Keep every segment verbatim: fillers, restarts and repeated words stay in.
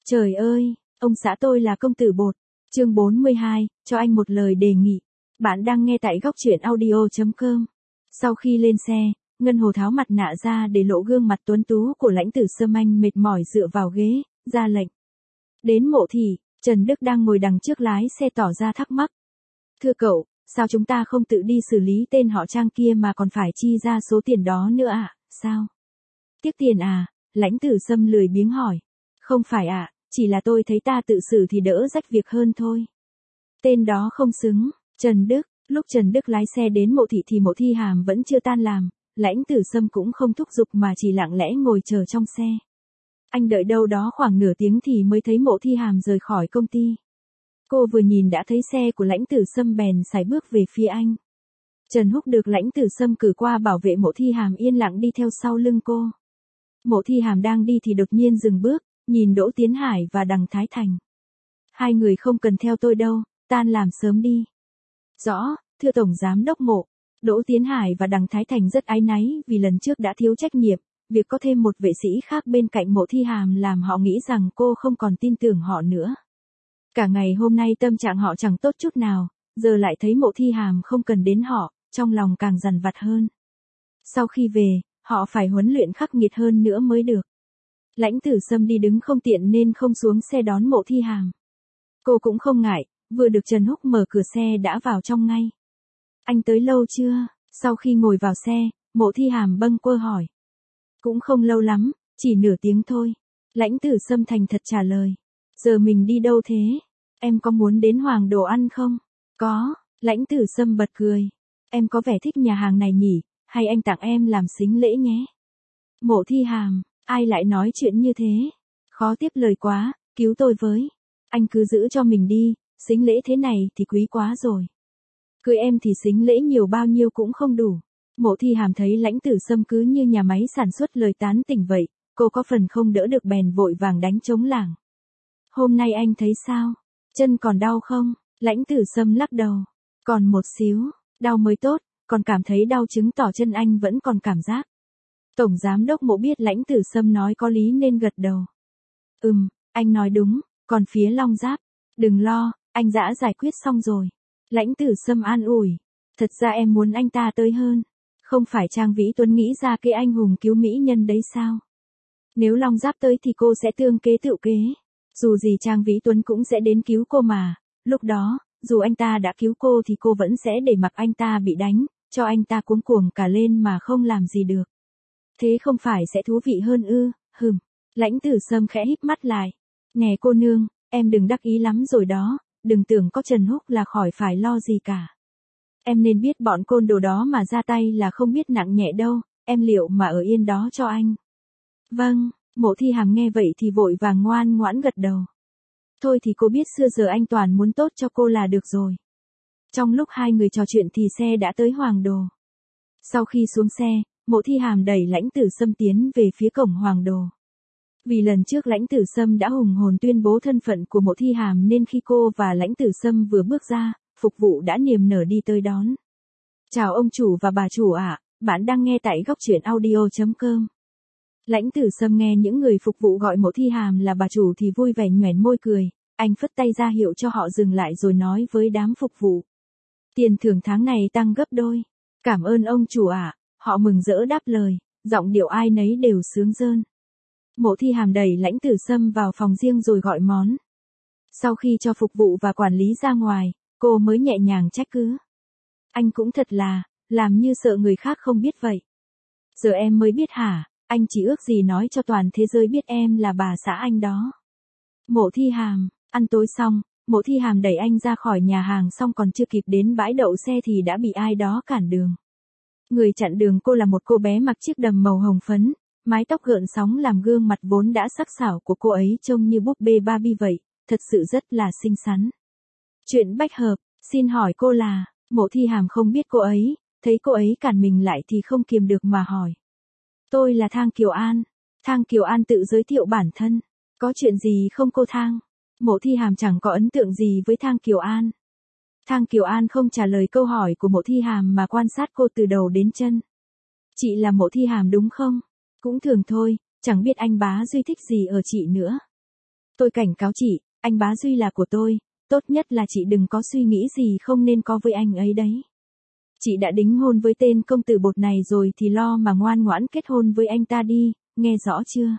Trời ơi, ông xã tôi là công tử bột. Chương bốn mươi hai, cho anh một lời đề nghị. Bạn đang nghe tại góc truyện audio chấm com. Sau khi lên xe, Ngân Hồ tháo mặt nạ ra để lộ gương mặt tuấn tú của lãnh tử Sâm. Anh mệt mỏi dựa vào ghế, ra lệnh. Đến Mộ Thị, Trần Đức đang ngồi đằng trước lái xe tỏ ra thắc mắc. Thưa cậu, sao chúng ta không tự đi xử lý tên họ Trang kia mà còn phải chi ra số tiền đó nữa à, sao? Tiếc tiền à? Lãnh tử Sâm lười biếng hỏi. Không phải ạ, à, chỉ là tôi thấy ta tự xử thì đỡ rách việc hơn thôi. Tên đó không xứng. Trần Đức, lúc Trần Đức lái xe đến Mộ Thị thì Mộ Thi Hàm vẫn chưa tan làm, lãnh tử Sâm cũng không thúc giục mà chỉ lặng lẽ ngồi chờ trong xe. Anh đợi đâu đó khoảng nửa tiếng thì mới thấy Mộ Thi Hàm rời khỏi công ty. Cô vừa nhìn đã thấy xe của lãnh tử Sâm bèn sải bước về phía anh. Trần Húc được lãnh tử Sâm cử qua bảo vệ Mộ Thi Hàm yên lặng đi theo sau lưng cô. Mộ Thi Hàm đang đi thì đột nhiên dừng bước, nhìn Đỗ Tiến Hải và Đằng Thái Thành. Hai người không cần theo tôi đâu, tan làm sớm đi. Rõ, thưa Tổng Giám đốc Mộ. Đỗ Tiến Hải và Đằng Thái Thành rất áy náy vì lần trước đã thiếu trách nhiệm, việc có thêm một vệ sĩ khác bên cạnh Mộ Thi Hàm làm họ nghĩ rằng cô không còn tin tưởng họ nữa. Cả ngày hôm nay tâm trạng họ chẳng tốt chút nào, giờ lại thấy Mộ Thi Hàm không cần đến họ, trong lòng càng dằn vặt hơn. Sau khi về, họ phải huấn luyện khắc nghiệt hơn nữa mới được. Lãnh tử Sâm đi đứng không tiện nên không xuống xe đón Mộ Thi Hàm. Cô cũng không ngại, vừa được Trần Húc mở cửa xe đã vào trong ngay. Anh tới lâu chưa? Sau khi ngồi vào xe, Mộ Thi Hàm bâng quơ hỏi. Cũng không lâu lắm, chỉ nửa tiếng thôi. Lãnh tử Sâm thành thật trả lời. Giờ mình đi đâu thế? Em có muốn đến Hoàng Đồ ăn không? Có, lãnh tử Sâm bật cười. Em có vẻ thích nhà hàng này nhỉ, hay anh tặng em làm sính lễ nhé? Mộ Thi Hàm, ai lại nói chuyện như thế? Khó tiếp lời quá, cứu tôi với. Anh cứ giữ cho mình đi, sính lễ thế này thì quý quá rồi. Cưới em thì sính lễ nhiều bao nhiêu cũng không đủ. Mộ Thi Hàm thấy lãnh tử Sâm cứ như nhà máy sản xuất lời tán tỉnh vậy, cô có phần không đỡ được bèn vội vàng đánh trống lảng. Hôm nay anh thấy sao? Chân còn đau không? Lãnh tử Sâm lắc đầu. Còn một xíu, đau mới tốt, còn cảm thấy đau chứng tỏ chân anh vẫn còn cảm giác. Tổng Giám đốc Mộ biết lãnh tử Sâm nói có lý nên gật đầu. Ừm, anh nói đúng, còn phía Long Giáp, đừng lo, anh đã giải quyết xong rồi. Lãnh tử Sâm an ủi. Thật ra em muốn anh ta tới hơn. Không phải Trang Vĩ Tuấn nghĩ ra cái anh hùng cứu mỹ nhân đấy sao? Nếu Long Giáp tới thì cô sẽ tương kế tự kế. Dù gì Trang Vĩ Tuấn cũng sẽ đến cứu cô mà. Lúc đó, dù anh ta đã cứu cô thì cô vẫn sẽ để mặc anh ta bị đánh, cho anh ta cuống cuồng cả lên mà không làm gì được. Thế không phải sẽ thú vị hơn ư? Hừm. Lãnh tử Sâm khẽ híp mắt lại. Nè cô nương, em đừng đắc ý lắm rồi đó, đừng tưởng có Trần Húc là khỏi phải lo gì cả. Em nên biết bọn côn đồ đó mà ra tay là không biết nặng nhẹ đâu, em liệu mà ở yên đó cho anh. Vâng, Mộ Thi Hàm nghe vậy thì vội vàng ngoan ngoãn gật đầu. Thôi thì cô biết xưa giờ anh toàn muốn tốt cho cô là được rồi. Trong lúc hai người trò chuyện thì xe đã tới Hoàng Đồ. Sau khi xuống xe, Mộ Thi Hàm đẩy lãnh tử Sâm tiến về phía cổng Hoàng Đồ. Vì lần trước lãnh tử Sâm đã hùng hồn tuyên bố thân phận của Mộ Thi Hàm nên khi cô và lãnh tử Sâm vừa bước ra, phục vụ đã niềm nở đi tới đón. Chào ông chủ và bà chủ ạ, à, bạn đang nghe tại góc truyện audio chấm com. Lãnh tử Sâm nghe những người phục vụ gọi Mộ Thi Hàm là bà chủ thì vui vẻ nhoẻn môi cười, anh phất tay ra hiệu cho họ dừng lại rồi nói với đám phục vụ. Tiền thưởng tháng này tăng gấp đôi. Cảm ơn ông chủ ạ, à, họ mừng rỡ đáp lời, giọng điệu ai nấy đều sướng rơn. Mộ Thi Hàm đẩy lãnh tử Sâm vào phòng riêng rồi gọi món. Sau khi cho phục vụ và quản lý ra ngoài, cô mới nhẹ nhàng trách cứ. Anh cũng thật là, làm như sợ người khác không biết vậy. Giờ em mới biết hả, anh chỉ ước gì nói cho toàn thế giới biết em là bà xã anh đó. Mộ Thi Hàm, ăn tối xong, Mộ Thi Hàm đẩy anh ra khỏi nhà hàng xong còn chưa kịp đến bãi đậu xe thì đã bị ai đó cản đường. Người chặn đường cô là một cô bé mặc chiếc đầm màu hồng phấn, mái tóc gợn sóng làm gương mặt vốn đã sắc sảo của cô ấy trông như búp bê Barbie vậy, thật sự rất là xinh xắn. Chuyện bách hợp, xin hỏi cô là, Mộ Thi Hàm không biết cô ấy, thấy cô ấy cản mình lại thì không kiềm được mà hỏi. Tôi là Thang Kiều An. Thang Kiều An tự giới thiệu bản thân. Có chuyện gì không cô Thang? Mộ Thi Hàm chẳng có ấn tượng gì với Thang Kiều An. Thang Kiều An không trả lời câu hỏi của Mộ Thi Hàm mà quan sát cô từ đầu đến chân. Chị là Mộ Thi Hàm đúng không? Cũng thường thôi, chẳng biết anh bá Duy thích gì ở chị nữa. Tôi cảnh cáo chị, anh Bá Duy là của tôi, tốt nhất là chị đừng có suy nghĩ gì không nên có với anh ấy đấy. Chị đã đính hôn với tên công tử bột này rồi thì lo mà ngoan ngoãn kết hôn với anh ta đi, nghe rõ chưa?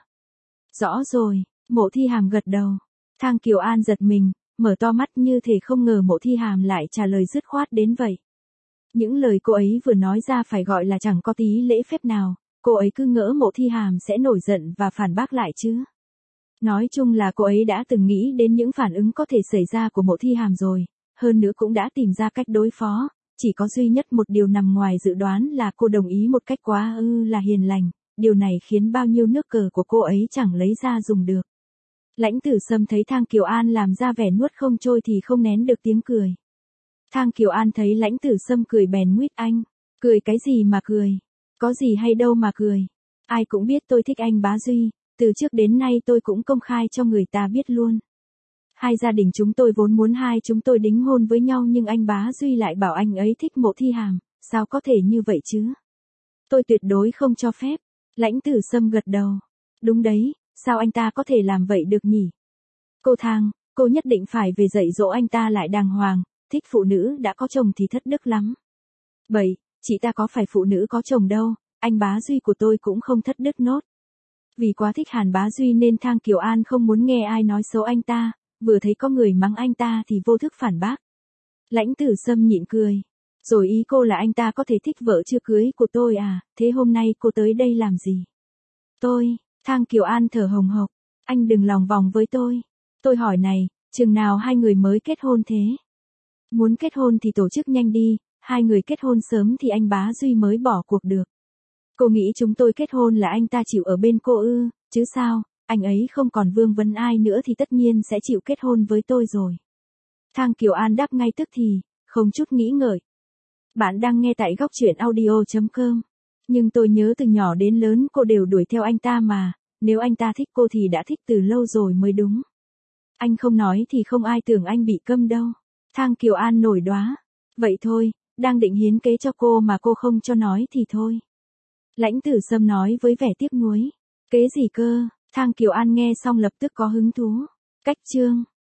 Rõ rồi, Mộ Thi Hàm gật đầu. Thang Kiều An giật mình, mở to mắt như thể không ngờ Mộ Thi Hàm lại trả lời dứt khoát đến vậy. Những lời cô ấy vừa nói ra phải gọi là chẳng có tí lễ phép nào, cô ấy cứ ngỡ Mộ Thi Hàm sẽ nổi giận và phản bác lại chứ. Nói chung là cô ấy đã từng nghĩ đến những phản ứng có thể xảy ra của Mộ Thi Hàm rồi, hơn nữa cũng đã tìm ra cách đối phó, chỉ có duy nhất một điều nằm ngoài dự đoán là cô đồng ý một cách quá ư là hiền lành, điều này khiến bao nhiêu nước cờ của cô ấy chẳng lấy ra dùng được. Lãnh Tử Sâm thấy Thang Kiều An làm ra vẻ nuốt không trôi thì không nén được tiếng cười. Thang Kiều An thấy Lãnh Tử Sâm cười bèn nguyết anh, cười cái gì mà cười, có gì hay đâu mà cười, ai cũng biết tôi thích anh Bá Duy, từ trước đến nay tôi cũng công khai cho người ta biết luôn. Hai gia đình chúng tôi vốn muốn hai chúng tôi đính hôn với nhau nhưng anh Bá Duy lại bảo anh ấy thích Mộ Thi Hàm, sao có thể như vậy chứ? Tôi tuyệt đối không cho phép. Lãnh Tử Sâm gật đầu. Đúng đấy, sao anh ta có thể làm vậy được nhỉ? Cô Thang, cô nhất định phải về dạy dỗ anh ta lại đàng hoàng, thích phụ nữ đã có chồng thì thất đức lắm. Bậy, chị ta có phải phụ nữ có chồng đâu, anh Bá Duy của tôi cũng không thất đức nốt. Vì quá thích Hàn Bá Duy nên Thang Kiều An không muốn nghe ai nói xấu anh ta, vừa thấy có người mắng anh ta thì vô thức phản bác. Lãnh Tử Sâm nhịn cười. Rồi ý cô là anh ta có thể thích vợ chưa cưới của tôi à, thế hôm nay cô tới đây làm gì? Tôi, Thang Kiều An thở hồng hộc, anh đừng lòng vòng với tôi. Tôi hỏi này, chừng nào hai người mới kết hôn thế? Muốn kết hôn thì tổ chức nhanh đi, hai người kết hôn sớm thì anh Bá Duy mới bỏ cuộc được. Cô nghĩ chúng tôi kết hôn là anh ta chịu ở bên cô ư, chứ sao, anh ấy không còn vương vấn ai nữa thì tất nhiên sẽ chịu kết hôn với tôi rồi. Thang Kiều An đáp ngay tức thì, không chút nghĩ ngợi. Bạn đang nghe tại góc truyện audio chấm com. Nhưng tôi nhớ từ nhỏ đến lớn cô đều đuổi theo anh ta mà, nếu anh ta thích cô thì đã thích từ lâu rồi mới đúng. Anh không nói thì không ai tưởng anh bị câm đâu. Thang Kiều An nổi đoá. Vậy thôi, đang định hiến kế cho cô mà cô không cho nói thì thôi. Lãnh Tử Sâm nói với vẻ tiếc nuối. Kế gì cơ? Thang Kiều An nghe xong lập tức có hứng thú. Cách chương.